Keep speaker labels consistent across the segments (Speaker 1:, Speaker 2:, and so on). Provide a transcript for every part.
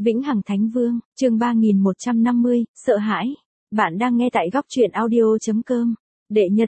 Speaker 1: Vĩnh Hằng Thánh Vương, chương 3150, sợ hãi. Bạn đang nghe tại góc truyện audio.com. Đệ nhật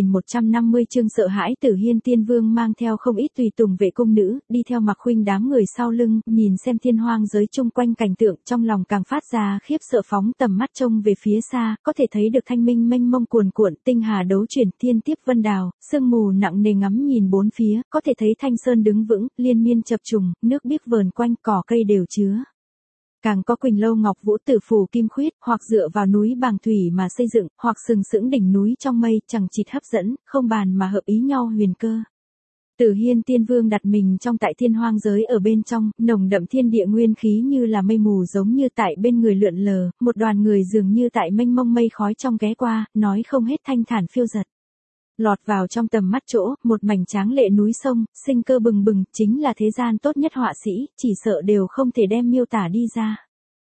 Speaker 1: 3150 chương sợ hãi. Tử Hiên Tiên Vương mang theo không ít tùy tùng vệ cung nữ, đi theo Mạc Khuynh đám người sau lưng, nhìn xem thiên hoang giới chung quanh cảnh tượng, trong lòng càng phát ra khiếp sợ, phóng tầm mắt trông về phía xa, có thể thấy được thanh minh mênh mông cuồn cuộn, tinh hà đấu chuyển, thiên tiếp vân đào, sương mù nặng nề ngắm nhìn bốn phía, có thể thấy thanh sơn đứng vững, liên miên chập trùng, nước biếc vờn quanh, cỏ cây đều chứa. Càng có Quỳnh Lâu Ngọc Vũ Tử Phù Kim Khuyết, hoặc dựa vào núi Bàng Thủy mà xây dựng, hoặc sừng sững đỉnh núi trong mây, chẳng chịt hấp dẫn, không bàn mà hợp ý nhau huyền cơ. Tử Hiên Tiên Vương đặt mình trong tại thiên hoang giới ở bên trong, nồng đậm thiên địa nguyên khí như là mây mù giống như tại bên người lượn lờ, một đoàn người dường như tại mênh mông mây khói trong ghé qua, nói không hết thanh thản phiêu dật. Lọt vào trong tầm mắt chỗ, một mảnh tráng lệ núi sông, sinh cơ bừng bừng, chính là thế gian tốt nhất họa sĩ, chỉ sợ đều không thể đem miêu tả đi ra.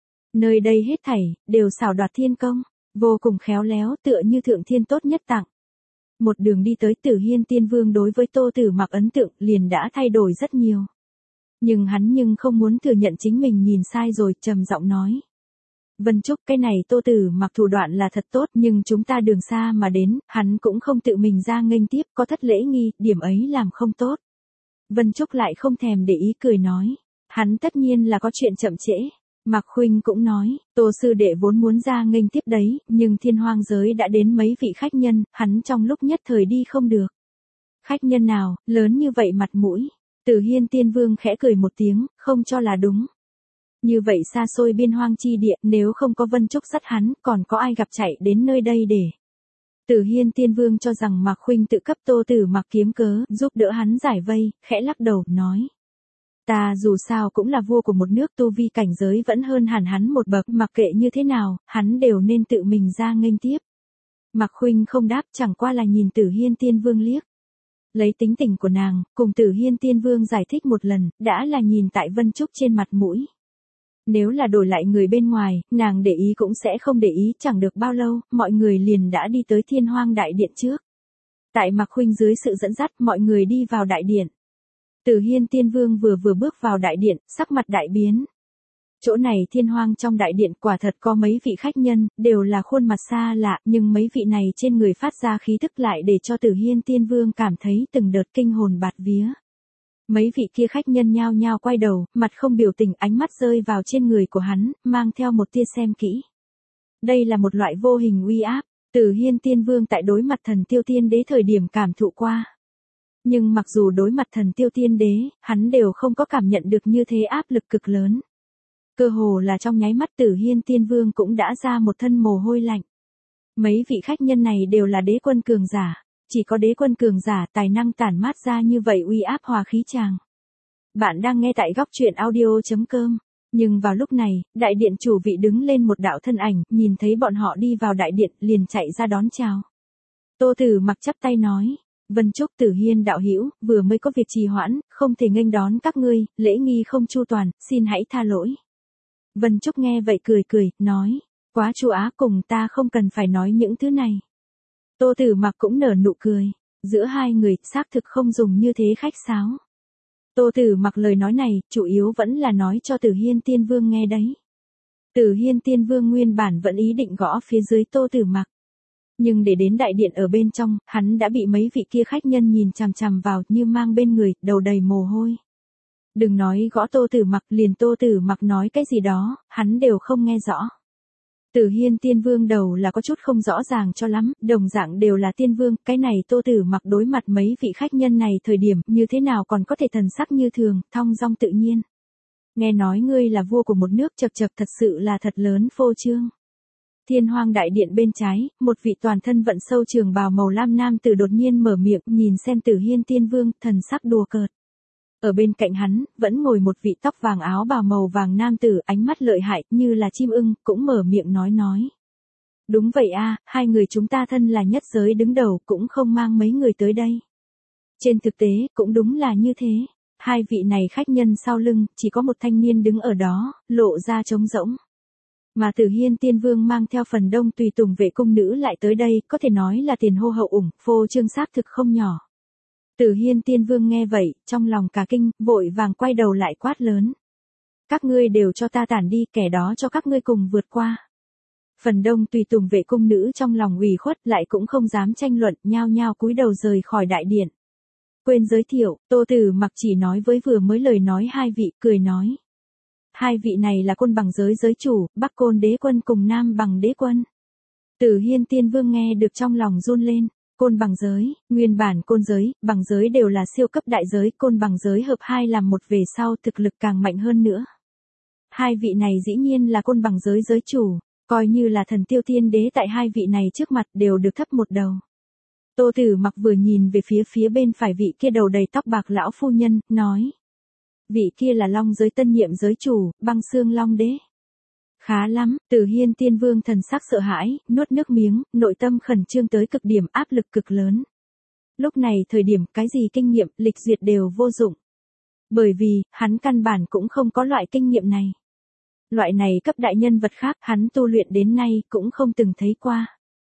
Speaker 1: Nơi đây hết thảy, đều xảo đoạt thiên công, vô cùng khéo léo, tựa như thượng thiên tốt nhất tặng. Một đường đi tới, Tử Hiên Tiên Vương đối với Tô Tử Mặc ấn tượng liền đã thay đổi rất nhiều. Nhưng hắn không muốn thừa nhận chính mình nhìn sai rồi, trầm giọng nói. Vân Trúc, cái này Tô Tử Mặc thủ đoạn là thật tốt, nhưng chúng ta đường xa mà đến, hắn cũng không tự mình ra nghênh tiếp, có thất lễ nghi, điểm ấy làm không tốt. Vân Trúc lại không thèm để ý, cười nói. Hắn tất nhiên là có chuyện chậm trễ. Mạc Khuynh cũng nói, Tô sư đệ vốn muốn ra nghênh tiếp đấy, nhưng thiên hoang giới đã đến mấy vị khách nhân, hắn trong lúc nhất thời đi không được. Khách nhân nào, lớn như vậy mặt mũi. Tử Hiên Tiên Vương khẽ cười một tiếng, không cho là đúng. Như vậy xa xôi biên hoang chi địa, nếu không có Vân Trúc dắt hắn, còn có ai gặp chạy đến nơi đây để. Tử Hiên Tiên Vương cho rằng Mạc Khuynh tự cấp Tô Tử Mặc kiếm cớ, giúp đỡ hắn giải vây, khẽ lắc đầu, nói. Ta dù sao cũng là vua của một nước, tu vi cảnh giới vẫn hơn hẳn hắn một bậc, mặc kệ như thế nào, hắn đều nên tự mình ra nghênh tiếp. Mạc Khuynh không đáp, chẳng qua là nhìn Tử Hiên Tiên Vương liếc. Lấy tính tình của nàng, cùng Tử Hiên Tiên Vương giải thích một lần, đã là nhìn tại Vân Trúc trên mặt mũi. Nếu là đổi lại người bên ngoài, nàng để ý cũng sẽ không để ý, chẳng được bao lâu, mọi người liền đã đi tới Thiên Hoang Đại Điện trước. Tại Mạc Khuynh dưới sự dẫn dắt, mọi người đi vào đại điện. Tử Hiên Tiên Vương vừa bước vào đại điện, sắc mặt đại biến. Chỗ này thiên hoang trong đại điện quả thật có mấy vị khách nhân, đều là khuôn mặt xa lạ, nhưng mấy vị này trên người phát ra khí thức lại để cho Tử Hiên Tiên Vương cảm thấy từng đợt kinh hồn bạt vía. Mấy vị kia khách nhân nhao nhao quay đầu, mặt không biểu tình, ánh mắt rơi vào trên người của hắn, mang theo một tia xem kỹ. Đây là một loại vô hình uy áp, Tử Hiên Tiên Vương tại đối mặt Thần Tiêu Tiên Đế thời điểm cảm thụ qua. Nhưng mặc dù đối mặt Thần Tiêu Tiên Đế, hắn đều không có cảm nhận được như thế áp lực cực lớn. Cơ hồ là trong nháy mắt Tử Hiên Tiên Vương cũng đã ra một thân mồ hôi lạnh. Mấy vị khách nhân này đều là đế quân cường giả, chỉ có đế quân cường giả tài năng tản mát ra như vậy uy áp hòa khí tràng. Bạn đang nghe tại góc truyện audio.com. Nhưng vào lúc này, đại điện chủ vị đứng lên một đạo thân ảnh, nhìn thấy bọn họ đi vào đại điện, liền chạy ra đón chào. Tô Tử Mặc chắp tay nói. Vân Trúc, Tử Hiên đạo hữu, vừa mới có việc trì hoãn, không thể nghênh đón các ngươi, lễ nghi không chu toàn, xin hãy tha lỗi. Vân Trúc nghe vậy cười, nói, quá chu á, cùng ta không cần phải nói những thứ này. Tô Tử Mặc cũng nở nụ cười, giữa hai người, xác thực không dùng như thế khách sáo. Tô Tử Mặc lời nói này, chủ yếu vẫn là nói cho Tử Hiên Tiên Vương nghe đấy. Tử Hiên Tiên Vương nguyên bản vẫn ý định gõ phía dưới Tô Tử Mặc. Nhưng để đến đại điện ở bên trong, hắn đã bị mấy vị kia khách nhân nhìn chằm chằm vào như mang bên người, đầu đầy mồ hôi. Đừng nói gõ Tô Tử Mặc, liền Tô Tử Mặc nói cái gì đó, hắn đều không nghe rõ. Tử Hiên Tiên Vương đầu là có chút không rõ ràng cho lắm, đồng dạng đều là tiên vương, cái này Tô Tử Mặc đối mặt mấy vị khách nhân này thời điểm như thế nào còn có thể thần sắc như thường, thong dong tự nhiên. Nghe nói ngươi là vua của một nước, chậc thật sự là thật lớn phô trương. Thiên Hoang Đại Điện bên trái, một vị toàn thân vận sâu trường bào màu lam nam tử đột nhiên mở miệng, nhìn xem Tử Hiên Tiên Vương, thần sắc đùa cợt. Ở bên cạnh hắn, vẫn ngồi một vị tóc vàng áo bào màu vàng nam tử, ánh mắt lợi hại, như là chim ưng, cũng mở miệng nói. Đúng vậy a, hai người chúng ta thân là nhất giới đứng đầu, cũng không mang mấy người tới đây. Trên thực tế, cũng đúng là như thế. Hai vị này khách nhân sau lưng, chỉ có một thanh niên đứng ở đó, lộ ra trống rỗng. Mà Tử Hiên Tiên Vương mang theo phần đông tùy tùng vệ cung nữ lại tới đây, có thể nói là tiền hô hậu ủng, phô trương xác thực không nhỏ. Tử Hiên Tiên Vương nghe vậy, trong lòng cả kinh, vội vàng quay đầu lại quát lớn. các ngươi đều cho ta tản đi, kẻ đó cho các ngươi cùng vượt qua. Phần đông tùy tùng vệ cung nữ trong lòng ủy khuất lại cũng không dám tranh luận, nhao nhao cúi đầu rời khỏi đại điện. Quên giới thiệu, Tô Tử Mặc chỉ nói với vừa mới lời nói hai vị, cười nói. Hai vị này là Côn Bằng giới giới chủ, Bắc Côn đế quân cùng Nam Bằng đế quân. Tử Hiên Tiên Vương nghe được trong lòng run lên. Côn Bằng giới, nguyên bản Côn giới, Bằng giới đều là siêu cấp đại giới, Côn Bằng giới hợp hai làm một về sau thực lực càng mạnh hơn nữa. Hai vị này dĩ nhiên là Côn Bằng giới giới chủ, coi như là thần tiêu tiên đế tại hai vị này trước mặt đều được thấp một đầu. Tô Tử Mặc vừa nhìn về phía bên phải vị kia đầu đầy tóc bạc lão phu nhân, nói. Vị kia là Long giới tân nhiệm giới chủ, Băng Xương Long đế. Khá lắm, Tử Hiên Tiên Vương thần sắc sợ hãi, nuốt nước miếng, nội tâm khẩn trương tới cực điểm, áp lực cực lớn. Lúc này thời điểm cái gì kinh nghiệm, lịch duyệt đều vô dụng. Bởi vì, hắn căn bản cũng không có loại kinh nghiệm này. Loại này cấp đại nhân vật khác hắn tu luyện đến nay cũng không từng thấy qua.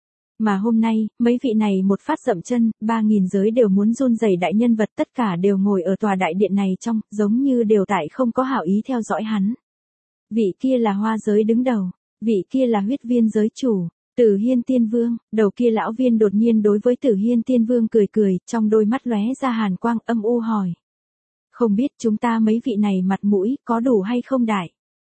Speaker 1: Mà hôm nay, mấy vị này một phát dậm chân, 3.000 giới đều muốn run rẩy đại nhân vật tất cả đều ngồi ở tòa đại điện này trong, giống như đều tại không có hảo ý theo dõi hắn. Vị kia là Hoa giới đứng đầu, vị kia là Huyết Viên giới chủ, Tử Hiên Tiên Vương, đầu kia lão viên đột nhiên đối với Tử Hiên Tiên Vương cười cười, trong đôi mắt lóe ra hàn quang âm u hỏi. Không biết chúng ta mấy vị này mặt mũi có đủ hay không đại?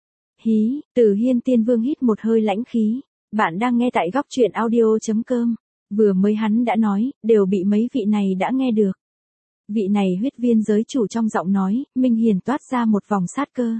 Speaker 1: Hí, Tử Hiên Tiên Vương hít một hơi lãnh khí. Bạn đang nghe tại góc truyện audio.com. Vừa mới hắn đã nói, đều bị mấy vị này đã nghe được. Vị này Huyết Viên giới chủ trong giọng nói, minh hiển toát ra một vòng sát cơ.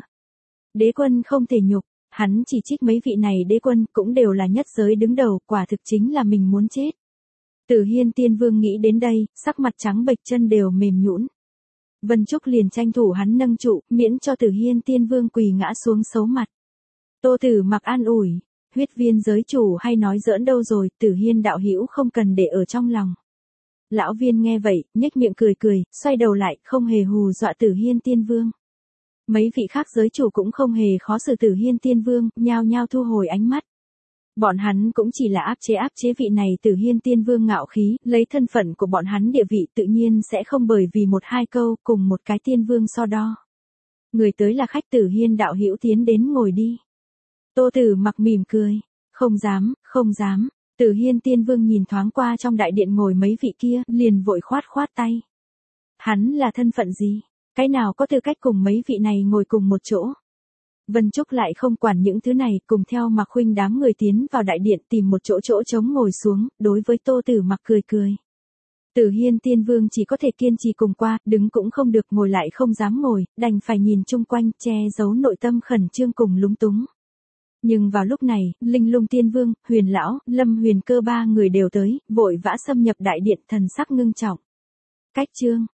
Speaker 1: Đế quân không thể nhục, hắn chỉ trích mấy vị này đế quân cũng đều là nhất giới đứng đầu, quả thực chính là mình muốn chết. Tử Hiên Tiên Vương nghĩ đến đây, sắc mặt trắng bệch chân đều mềm nhũn. Vân Trúc liền tranh thủ hắn nâng trụ, miễn cho Tử Hiên Tiên Vương quỳ ngã xuống xấu mặt. Tô Tử Mặc an ủi. Huyết Viên giới chủ hay nói giỡn đâu rồi, Tử Hiên đạo hữu không cần để ở trong lòng. Lão viên nghe vậy, nhếch miệng cười cười, xoay đầu lại, không hề hù dọa Tử Hiên Tiên Vương. Mấy vị khác giới chủ cũng không hề khó xử Tử Hiên Tiên Vương, nhao nhao thu hồi ánh mắt. Bọn hắn cũng chỉ là áp chế vị này Tử Hiên Tiên Vương ngạo khí, lấy thân phận của bọn hắn địa vị tự nhiên sẽ không bởi vì một hai câu cùng một cái tiên vương so đo. Người tới là khách, Tử Hiên đạo hữu tiến đến ngồi đi. Tô Tử Mặc mỉm cười, không dám, Tử Hiên Tiên Vương nhìn thoáng qua trong đại điện ngồi mấy vị kia, liền vội khoát tay. Hắn là thân phận gì? Cái nào có tư cách cùng mấy vị này ngồi cùng một chỗ? Vân Trúc lại không quản những thứ này, cùng theo Mặc Huynh đám người tiến vào đại điện tìm một chỗ trống ngồi xuống, đối với Tô Tử Mặc cười. Tử Hiên Tiên Vương chỉ có thể kiên trì cùng qua, đứng cũng không được, ngồi lại không dám ngồi, đành phải nhìn chung quanh, che giấu nội tâm khẩn trương cùng lúng túng. Nhưng vào lúc này, Linh Lung Tiên Vương, Huyền Lão, Lâm Huyền Cơ ba người đều tới, vội vã xâm nhập đại điện, thần sắc ngưng trọng. Cách chương,